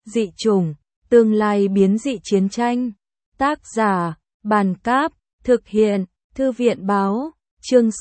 Dị chủng, tương lai biến dị chiến tranh. Tác giả, Bàn Cáp, thực hiện, Thư viện Báo, chương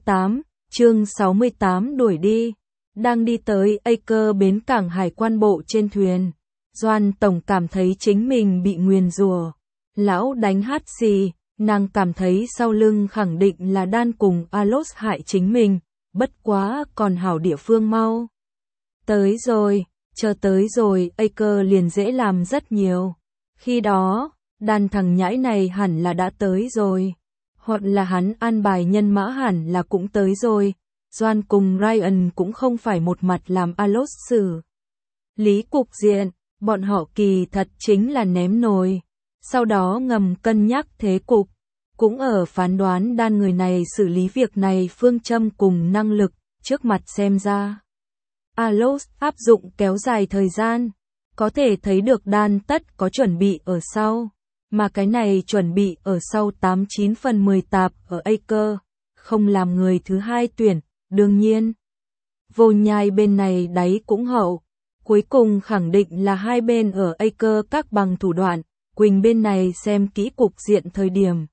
68 đuổi đi. Đang đi tới Acre bến cảng hải quan bộ trên thuyền. Doan Tổng cảm thấy chính mình bị nguyền rủa. Lão đánh hắt xì, nàng cảm thấy sau lưng khẳng định là Đan cùng Alos hại chính mình, bất quá còn hảo địa phương mau. Tới rồi, chờ tới rồi, Acre liền dễ làm rất nhiều. Khi đó, Đan thằng nhãi này hẳn là đã tới rồi. Hoặc là hắn an bài nhân mã hẳn là cũng tới rồi. Doan cùng Ryan cũng không phải một mặt làm Alos xử lý cục diện, bọn họ kỳ thật chính là ném nồi. Sau đó ngầm cân nhắc thế cục, cũng ở phán đoán Đan người này xử lý việc này phương châm cùng năng lực, trước mặt xem ra. Alos áp dụng kéo dài thời gian, có thể thấy được Đan tất có chuẩn bị ở sau, mà cái này chuẩn bị ở sau 89 phần 10 tạp ở Acre, không làm người thứ hai tuyển, đương nhiên. Vô Nhai bên này đáy cũng hậu, cuối cùng khẳng định là hai bên ở Acre các bằng thủ đoạn, Quỳnh bên này xem kỹ cục diện thời điểm.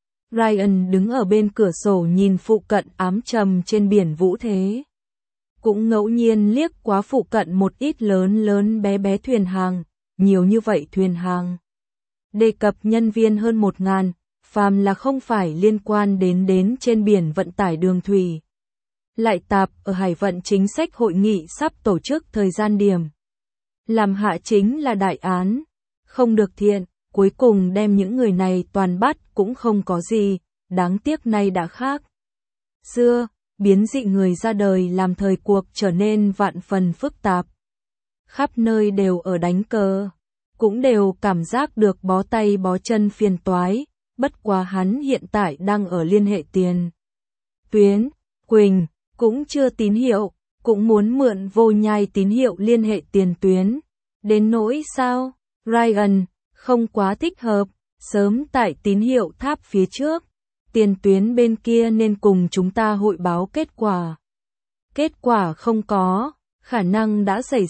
Ryan đứng ở bên cửa sổ nhìn phụ cận ám trầm trên biển vũ thế. Cũng ngẫu nhiên liếc qua phụ cận một ít lớn bé bé thuyền hàng, nhiều như vậy thuyền hàng. Đề cập nhân viên hơn 1000, phàm là không phải liên quan đến trên biển vận tải đường thủy. Lại tạp ở hải vận chính sách hội nghị sắp tổ chức thời gian điểm. Làm hạ chính là đại án, không được thiện, cuối cùng đem những người này toàn bắt cũng không có gì, đáng tiếc nay đã khác. Xưa, biến dị người ra đời làm thời cuộc trở nên vạn phần phức tạp. Khắp nơi đều ở đánh cờ, cũng đều cảm giác được bó tay bó chân phiền toái, bất quá hắn hiện tại đang ở liên hệ tiền tuyến, Quỳnh cũng chưa tín hiệu, cũng muốn mượn Vô Nhai tín hiệu liên hệ tiền tuyến. Đến nỗi sao, Ryan không quá thích hợp, sớm tại tín hiệu tháp phía trước, tiền tuyến bên kia nên cùng chúng ta hội báo kết quả. Kết quả không có, khả năng đã xảy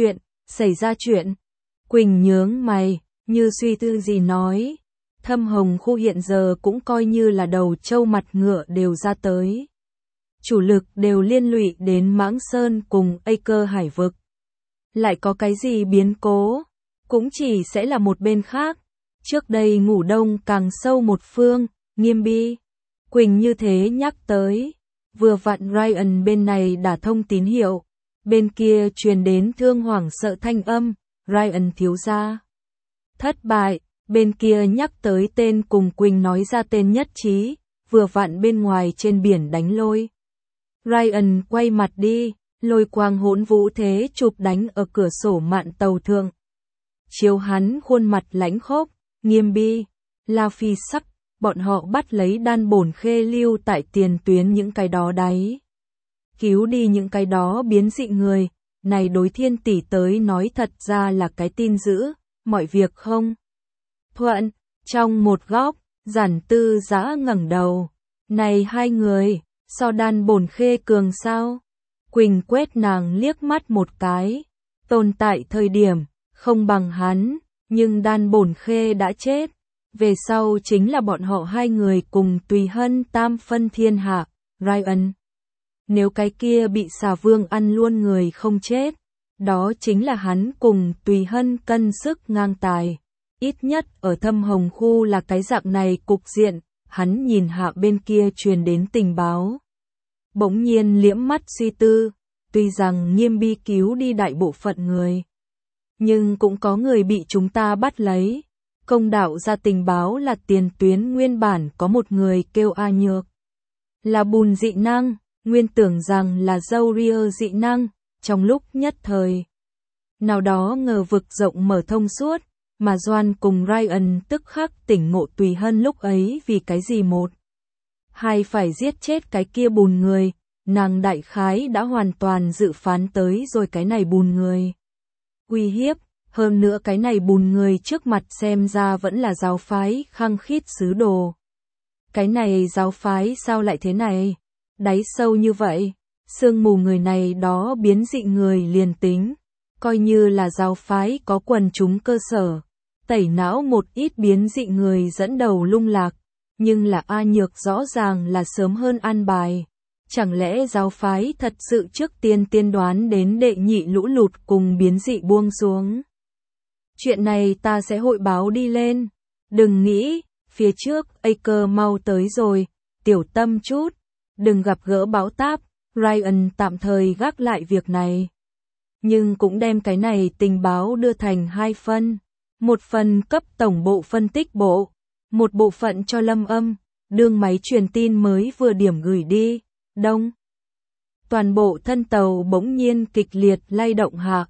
ra chuyện. Quỳnh nhướng mày, như suy tư gì nói, Thâm Hồng khu hiện giờ cũng coi như là đầu trâu mặt ngựa đều ra tới. Chủ lực đều liên lụy đến Mãng Sơn cùng Acre hải vực. Lại có cái gì biến cố, cũng chỉ sẽ là một bên khác. Trước đây ngủ đông càng sâu một phương, Nghiêm Bi. Quỳnh như thế nhắc tới. Vừa vặn Ryan bên này đã thông tín hiệu. Bên kia truyền đến thương hoảng sợ thanh âm, Ryan thiếu gia thất bại. Bên kia nhắc tới tên cùng Quỳnh nói ra tên nhất trí. Vừa vặn bên ngoài trên biển đánh lôi. Ryan quay mặt đi, lôi quang hỗn vũ thế chụp đánh ở cửa sổ mạn tàu thượng. Chiếu hắn khuôn mặt lãnh khốc, Nghiêm Bi, La Phi sắc, bọn họ bắt lấy Đan bổn khê lưu tại tiền tuyến những cái đó đáy. Cứu đi những cái đó biến dị người, này đối Thiên tỷ tới nói thật ra là cái tin dữ, mọi việc không thuận. Trong một góc, Giản Tư Dã ngẩng đầu, này hai người, so Đan bổn khê cường sao? Quỳnh quét nàng liếc mắt một cái, tồn tại thời điểm, không bằng hắn, nhưng Đan bổn khê đã chết. Về sau chính là bọn họ hai người cùng Tùy Hân tam phân thiên hạ, Ryan. Nếu cái kia bị xà vương ăn luôn người không chết, đó chính là hắn cùng Tùy Hân cân sức ngang tài. Ít nhất ở Thâm Hồng khu là cái dạng này cục diện, hắn nhìn hạ bên kia truyền đến tình báo. Bỗng nhiên liễm mắt suy tư, tuy rằng Nghiêm Bi cứu đi đại bộ phận người, nhưng cũng có người bị chúng ta bắt lấy. Công đạo ra tình báo là tiền tuyến nguyên bản có một người kêu A Nhược. Là bùn dị năng, nguyên tưởng rằng là dâu ria dị năng, trong lúc nhất thời. Nào đó ngờ vực rộng mở thông suốt, mà Doan cùng Ryan tức khắc tỉnh ngộ Tùy Hân lúc ấy vì cái gì một. Hai phải giết chết cái kia bùn người, nàng đại khái đã hoàn toàn dự phán tới rồi cái này bùn người. Uy hiếp. Hơn nữa cái này bùn người trước mặt xem ra vẫn là giáo phái khăng khít sứ đồ. Cái này giáo phái sao lại thế này? Đáy sâu như vậy, sương mù người này đó biến dị người liền tính. coi như là giáo phái có quần chúng cơ sở, tẩy não một ít biến dị người dẫn đầu lung lạc, nhưng là A Nhược rõ ràng là sớm hơn an bài. Chẳng lẽ giáo phái thật sự trước tiên tiên đoán đến đệ nhị lũ lụt cùng biến dị buông xuống? Chuyện này ta sẽ hội báo đi lên. Đừng nghĩ, phía trước, Aker mau tới rồi, tiểu tâm chút, đừng gặp gỡ bão táp. Ryan tạm thời gác lại việc này. Nhưng cũng đem cái này tình báo đưa thành hai phần. Một phần cấp tổng bộ phân tích bộ, một bộ phận cho Lâm Âm, đương máy truyền tin mới vừa điểm gửi đi. Đông. Toàn bộ thân tàu bỗng nhiên kịch liệt lay động hạ,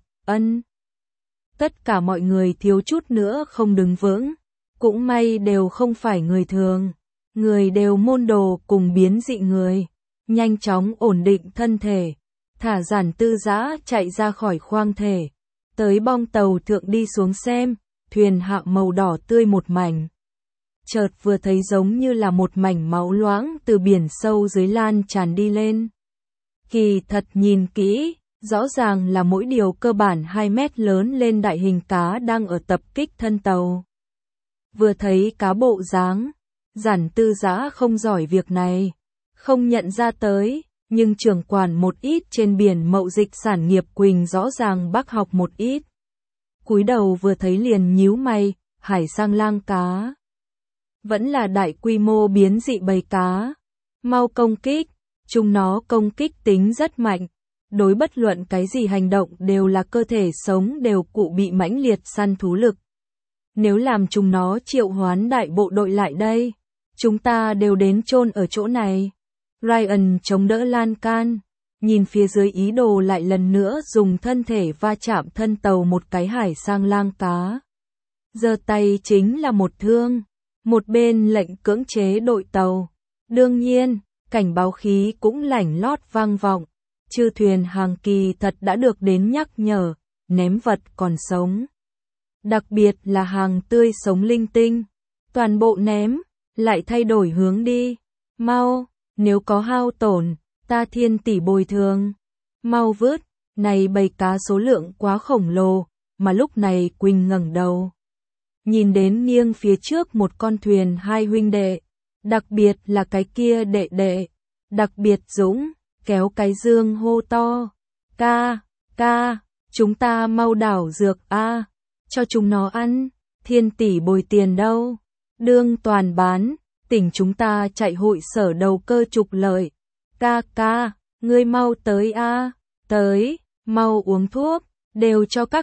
tất cả mọi người thiếu chút nữa không đứng vững. Cũng may đều không phải người thường. Người đều môn đồ cùng biến dị người. Nhanh chóng ổn định thân thể. Thả Giản Tư Dã chạy ra khỏi khoang thể. Tới bong tàu thượng đi xuống xem. Thuyền hạ màu đỏ tươi một mảnh. Chợt vừa thấy giống như là một mảnh máu loãng từ biển sâu dưới lan tràn đi lên. Kỳ thật nhìn kỹ, rõ ràng là mỗi điều cơ bản 2 mét lớn lên đại hình cá đang ở tập kích thân tàu. Vừa thấy cá bộ dáng, Giản Tư Dã không giỏi việc này, không nhận ra tới, nhưng trưởng quản một ít trên biển mậu dịch sản nghiệp Quỳnh rõ ràng bác học một ít. Cúi đầu vừa thấy liền nhíu mày, hải sang lang cá. Vẫn là đại quy mô biến dị bầy cá. Mau công kích, chúng nó công kích tính rất mạnh. Đối bất luận cái gì hành động đều là cơ thể sống đều cụ bị mãnh liệt săn thú lực. Nếu làm chúng nó triệu hoán đại bộ đội lại đây, chúng ta đều đến chôn ở chỗ này. Ryan chống đỡ lan can, nhìn phía dưới ý đồ lại lần nữa dùng thân thể va chạm thân tàu một cái hải sang lang cá. Giơ tay chính là một thương, một bên lệnh cưỡng chế đội tàu. Đương nhiên, cảnh báo khí cũng lảnh lót vang vọng. Chư thuyền hàng kỳ thật đã được đến nhắc nhở, ném vật còn sống. Đặc biệt là hàng tươi sống linh tinh. Toàn bộ ném, lại thay đổi hướng đi. Mau, nếu có hao tổn, ta thiên tỷ bồi thường. Mau vớt, này bầy cá số lượng quá khổng lồ, mà lúc này Quỳnh ngẩng đầu. Nhìn đến nghiêng phía trước một con thuyền hai huynh đệ, đặc biệt là cái kia đệ đệ, đặc biệt dũng, kéo cái dương hô to. Ca, chúng ta mau đảo dược a, cho chúng nó ăn, thiên tỷ bồi tiền đâu. Đương toàn bán, tỉnh chúng ta chạy hội sở đầu cơ trục lợi. Ca, ngươi mau tới a, tới, mau uống thuốc, đều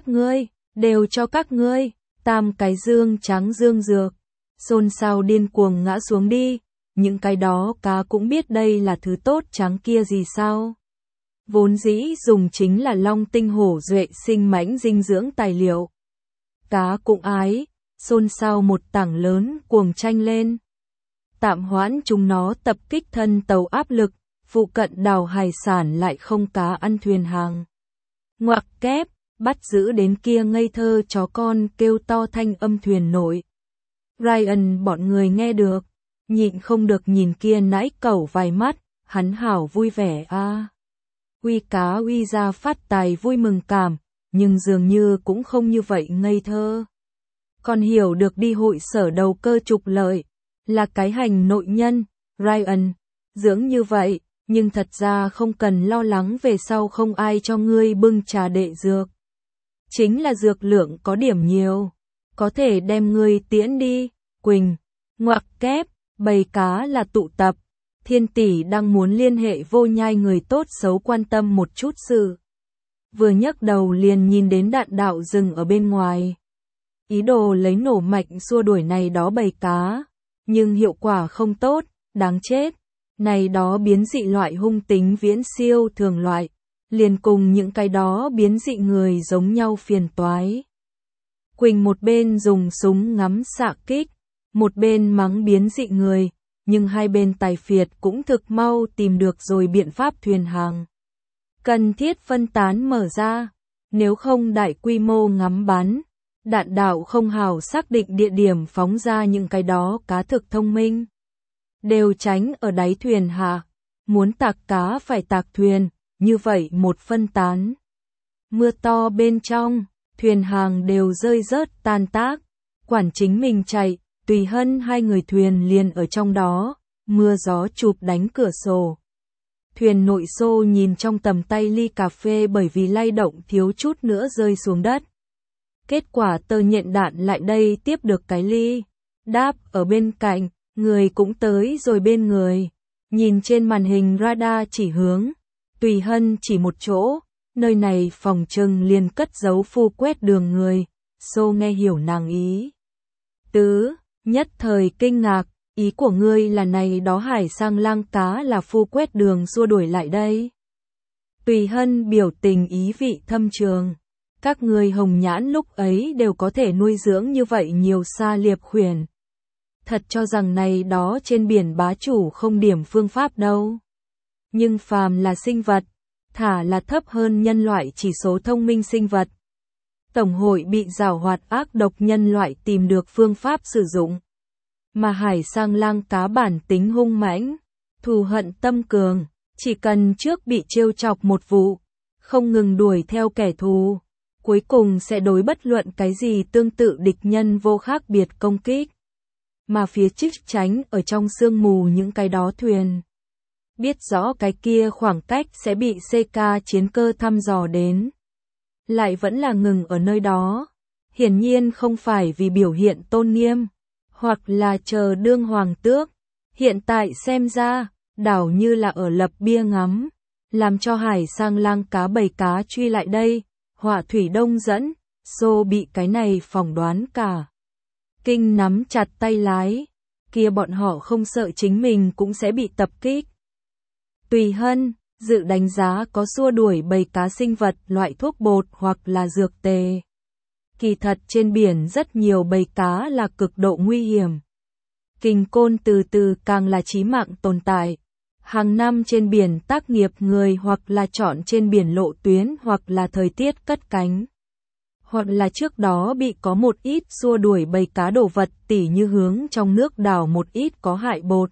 cho các ngươi, tam cái dương trắng dương dược. Xôn xao điên cuồng ngã xuống đi, những cái đó cá cũng biết đây là thứ tốt trắng kia gì sao. Vốn dĩ dùng chính là long tinh hổ duệ sinh mãnh dinh dưỡng tài liệu. Cá cũng ái, xôn xao một tảng lớn cuồng tranh lên. Tạm hoãn chúng nó tập kích thân tàu áp lực, phụ cận đảo hải sản lại không cá ăn thuyền hàng. Ngoặc kép, bắt giữ đến kia ngây thơ chó con kêu to thanh âm thuyền nổi. Ryan bọn người nghe được, nhịn không được nhìn kia nãi cẩu vài mắt, hắn hảo vui vẻ a. Uy cá uy ra phát tài vui mừng cảm, nhưng dường như cũng không như vậy ngây thơ. Còn hiểu được đi hội sở đầu cơ trục lợi, là cái hành nội nhân, Ryan, dưỡng như vậy, nhưng thật ra không cần lo lắng về sau không ai cho ngươi bưng trà đệ dược. Chính là dược lượng có điểm nhiều, có thể đem ngươi tiễn đi. Quỳnh, ngoặc kép, bầy cá là tụ tập, thiên tỷ đang muốn liên hệ vô nhai người tốt xấu quan tâm một chút sự. Vừa nhấc đầu liền nhìn đến đạn đạo rừng ở bên ngoài. Ý đồ lấy nổ mạnh xua đuổi này đó bầy cá, nhưng hiệu quả không tốt, đáng chết. Này đó biến dị loại hung tính viễn siêu thường loại, liền cùng những cái đó biến dị người giống nhau phiền toái. Quỳnh một bên dùng súng ngắm xạ kích, một bên mắng biến dị người, nhưng hai bên tài phiệt cũng thực mau tìm được rồi biện pháp thuyền hàng. Cần thiết phân tán mở ra, nếu không đại quy mô ngắm bắn, đạn đạo không hào xác định địa điểm phóng ra những cái đó cá thực thông minh. Đều tránh ở đáy thuyền hạ, muốn tạc cá phải tạc thuyền, như vậy một phân tán. Mưa to bên trong, thuyền hàng đều rơi rớt tan tác. Quản chính mình chạy, Tùy Hân hai người thuyền liền ở trong đó, mưa gió chụp đánh cửa sổ. Thuyền nội xô nhìn trong tầm tay ly cà phê bởi vì lay động thiếu chút nữa rơi xuống đất. Kết quả Tơ Nhện Đạn lại đây tiếp được cái ly. Đáp ở bên cạnh, người cũng tới rồi bên người. Nhìn trên màn hình radar chỉ hướng. Tùy Hân chỉ một chỗ, nơi này phòng trừng liền cất giấu phu quét đường người. Xô nghe hiểu nàng ý tứ, nhất thời kinh ngạc. Ý của ngươi là này đó hải sang lang cá là phu quét đường xua đuổi lại đây. Tùy Hân biểu tình ý vị thâm trường. Các ngươi hồng nhãn lúc ấy đều có thể nuôi dưỡng như vậy nhiều sa liệp khuyển. Thật cho rằng này đó trên biển bá chủ không điểm phương pháp đâu. Nhưng phàm là sinh vật, thả là thấp hơn nhân loại chỉ số thông minh sinh vật. Tổng hội bị giảo hoạt ác độc nhân loại tìm được phương pháp sử dụng. Mà hải sang lang cá bản tính hung mãnh, thù hận tâm cường, chỉ cần trước bị trêu chọc một vụ, không ngừng đuổi theo kẻ thù, cuối cùng sẽ đối bất luận cái gì tương tự địch nhân vô khác biệt công kích. Mà phía trước tránh ở trong sương mù những cái đó thuyền. Biết rõ cái kia khoảng cách sẽ bị CK chiến cơ thăm dò đến. Lại vẫn là ngừng ở nơi đó. Hiển nhiên không phải vì biểu hiện tôn nghiêm, hoặc là chờ đương hoàng tước. Hiện tại xem ra, đảo như là ở lập bia ngắm, làm cho hải sang lang cá bầy cá truy lại đây, họa thủy đông dẫn, xô bị cái này phỏng đoán cả. Kinh nắm chặt tay lái, kia bọn họ không sợ chính mình cũng sẽ bị tập kích. Tùy Hân, dự đánh giá có xua đuổi bầy cá sinh vật loại thuốc bột hoặc là dược tề. Kỳ thật trên biển rất nhiều bầy cá là cực độ nguy hiểm. Kình côn từ từ càng là chí mạng tồn tại. Hàng năm trên biển tác nghiệp người hoặc là chọn trên biển lộ tuyến hoặc là thời tiết cất cánh. Hoặc là trước đó bị có một ít xua đuổi bầy cá đồ vật tỉ như hướng trong nước đảo một ít có hại bột.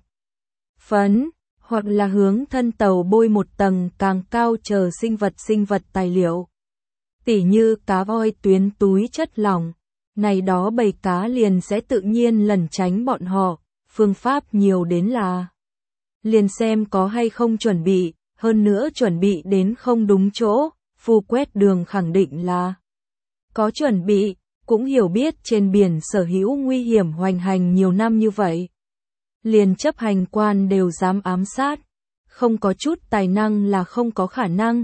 Phấn, hoặc là hướng thân tàu bôi một tầng càng cao chờ sinh vật tài liệu. Tỉ như cá voi tuyến túi chất lỏng, này đó bầy cá liền sẽ tự nhiên lẩn tránh bọn họ, phương pháp nhiều đến là liền xem có hay không chuẩn bị, hơn nữa chuẩn bị đến không đúng chỗ, phu quét đường khẳng định là có chuẩn bị, cũng hiểu biết trên biển sở hữu nguy hiểm hoành hành nhiều năm như vậy. Liền chấp hành quan đều dám ám sát, không có chút tài năng là không có khả năng,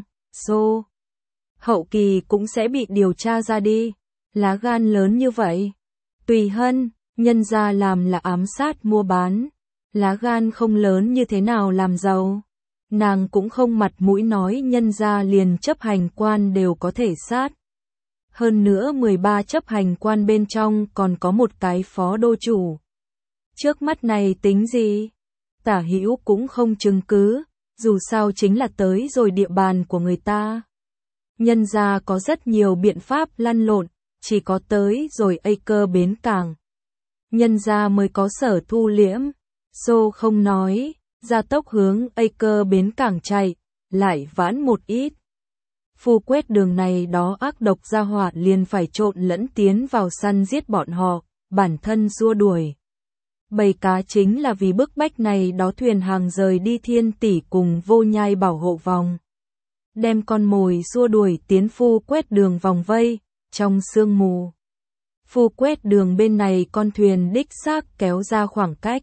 hậu kỳ cũng sẽ bị điều tra ra đi, lá gan lớn như vậy. Tùy Hân, nhân ra làm là ám sát mua bán, lá gan không lớn như thế nào làm giàu. Nàng cũng không mặt mũi nói nhân ra liền chấp hành quan đều có thể sát. Hơn nữa 13 chấp hành quan bên trong còn có một cái phó đô chủ. Trước mắt này tính gì? Tả hữu cũng không chứng cứ, dù sao chính là tới rồi địa bàn của người ta. Nhân ra có rất nhiều biện pháp lăn lộn, chỉ có tới rồi Acre bến cảng. Nhân ra mới có sở thu liễm, không nói, ra tốc hướng Acre bến cảng chạy, lại vãn một ít. Phu quét đường này đó ác độc gia hỏa liền phải trộn lẫn tiến vào săn giết bọn họ, bản thân xua đuổi. Bầy cá chính là vì bức bách này đó thuyền hàng rời đi Thiên Tỷ cùng Vô Nhai bảo hộ vòng. Đem con mồi xua đuổi tiến phu quét đường vòng vây, trong sương mù. Phu quét đường bên này con thuyền đích xác kéo ra khoảng cách.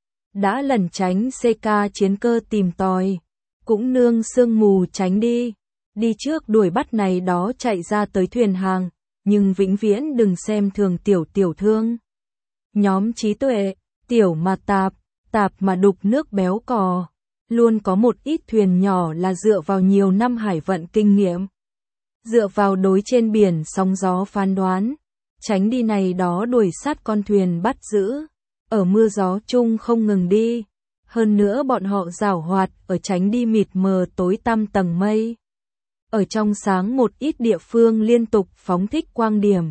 Đã lẩn tránh CK chiến cơ tìm tòi, cũng nương sương mù tránh đi. Đi trước đuổi bắt này đó chạy ra tới thuyền hàng, nhưng vĩnh viễn đừng xem thường tiểu thương. Nhóm trí tuệ, tiểu mà tạp mà đục nước béo cò. Luôn có một ít thuyền nhỏ là dựa vào nhiều năm hải vận kinh nghiệm. Dựa vào đối trên biển sóng gió phán đoán. Tránh đi này đó đuổi sát con thuyền bắt giữ. Ở mưa gió chung không ngừng đi. Hơn nữa bọn họ giảo hoạt ở tránh đi mịt mờ tối tăm tầng mây. Ở trong sáng một ít địa phương liên tục phóng thích quang điểm.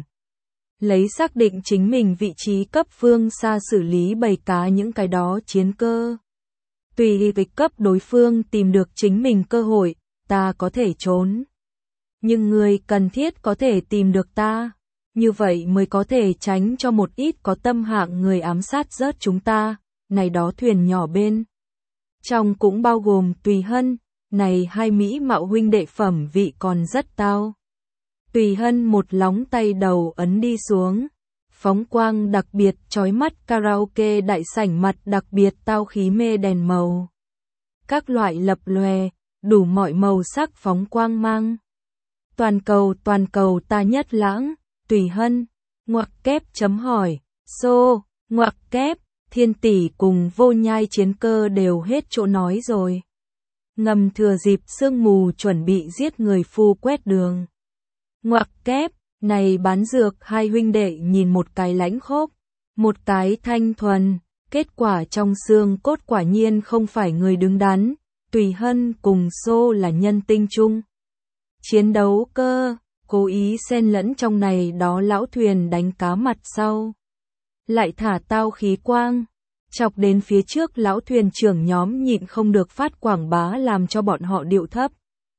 Lấy xác định chính mình vị trí cấp phương xa xử lý bầy cá những cái đó chiến cơ. Tùy với cấp đối phương tìm được chính mình cơ hội, ta có thể trốn. nhưng người cần thiết có thể tìm được ta. Như vậy mới có thể tránh cho một ít có tâm hạng người ám sát rớt chúng ta. Này đó thuyền nhỏ bên trong cũng bao gồm Tùy Hân, này hai mỹ mạo huynh đệ phẩm vị còn rất tao. Tùy Hân một lóng tay đầu ấn đi xuống. Phóng quang đặc biệt chói mắt karaoke đại sảnh mặt đặc biệt tao khí mê đèn màu. Các loại lập lòe, đủ mọi màu sắc phóng quang mang. Toàn cầu ta nhất lãng, Tùy Hân, ngoặc kép chấm hỏi, xô, ngoặc kép, Thiên Tỷ cùng Vô Nhai Chiến Cơ đều hết chỗ nói rồi. Ngầm thừa dịp sương mù chuẩn bị giết người phu quét đường. Ngoặc kép, này bán dược hai huynh đệ nhìn một cái lãnh khốc, một cái thanh thuần, kết quả trong xương cốt quả nhiên không phải người đứng đắn, Tùy Hân cùng xô là nhân tinh chung. Chiến đấu cơ, cố ý xen lẫn trong này đó lão thuyền đánh cá mặt sau. Lại thả tao khí quang, chọc đến phía trước lão thuyền trưởng nhóm nhịn không được phát quảng bá làm cho bọn họ điệu thấp.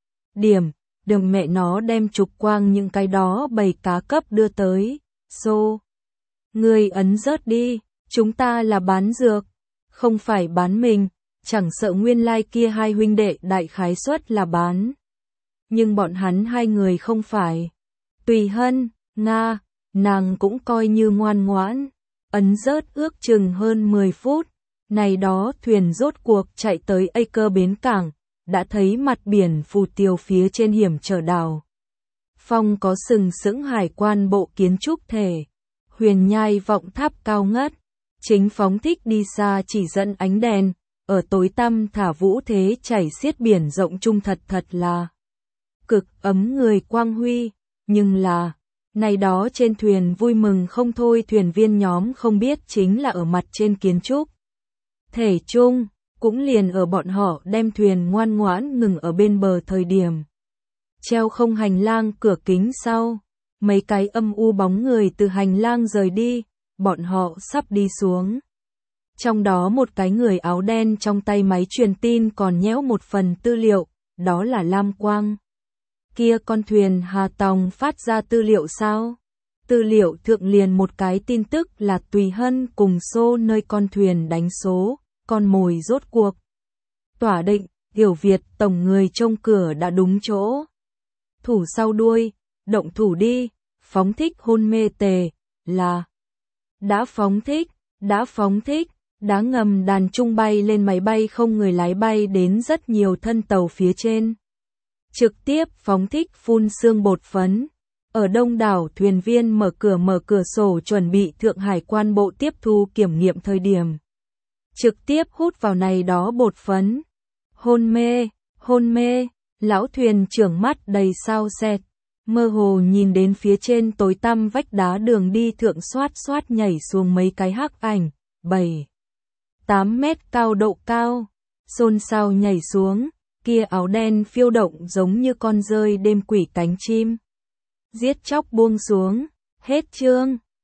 Đừng mẹ nó đem trục quang những cái đó bầy cá cấp đưa tới, xô. Người ấn rớt đi, chúng ta là bán dược, không phải bán mình, chẳng sợ nguyên lai kia hai huynh đệ đại khái suất là bán. Nhưng bọn hắn hai người không phải. Tùy Hân, Nga, nàng cũng coi như ngoan ngoãn, ấn rớt ước chừng hơn 10 phút, này đó thuyền rốt cuộc chạy tới Acre bến cảng, đã thấy mặt biển phù tiều phía trên hiểm trở đảo. Phong có sừng sững hải quan bộ kiến trúc thể, huyền nhai vọng tháp cao ngất, chính phóng thích đi xa chỉ dẫn ánh đèn, ở tối tăm thả vũ thế chảy xiết biển rộng trung thật là cực ấm người quang huy, nhưng là, này đó trên thuyền vui mừng không thôi thuyền viên nhóm không biết chính là ở mặt trên kiến trúc. Thể chung, cũng liền ở bọn họ đem thuyền ngoan ngoãn ngừng ở bên bờ thời điểm. Treo không hành lang cửa kính sau, mấy cái âm u bóng người từ hành lang rời đi, bọn họ sắp đi xuống. Trong đó một cái người áo đen trong tay máy truyền tin còn nhéo một phần tư liệu, đó là lam quang. Kia con thuyền Hà Tòng phát ra tư liệu sao? Tư liệu thượng liền một cái tin tức là Tùy Hân cùng xô nơi con thuyền đánh số, con mồi rốt cuộc. Tỏa định, Hiểu Việt tổng người trông cửa đã đúng chỗ. Thủ sau đuôi, động thủ đi, phóng thích hôn mê tề, là. Đã phóng thích, đá ngầm đàn trung bay lên máy bay không người lái bay đến rất nhiều thân tàu phía trên. Trực tiếp phóng thích phun sương bột phấn. Ở đông đảo thuyền viên mở cửa sổ chuẩn bị Thượng Hải quan bộ tiếp thu kiểm nghiệm thời điểm. Trực tiếp hút vào này đó bột phấn. Hôn mê, lão thuyền trưởng mắt đầy sao sẹt. Mơ hồ nhìn đến phía trên tối tăm vách đá đường đi thượng xoát nhảy xuống mấy cái hắc ảnh, 7-8 mét cao độ cao. Xôn xao nhảy xuống. Kia áo đen phiêu động giống như con rơi đêm quỷ cánh chim. Giết chóc buông xuống, hết chương.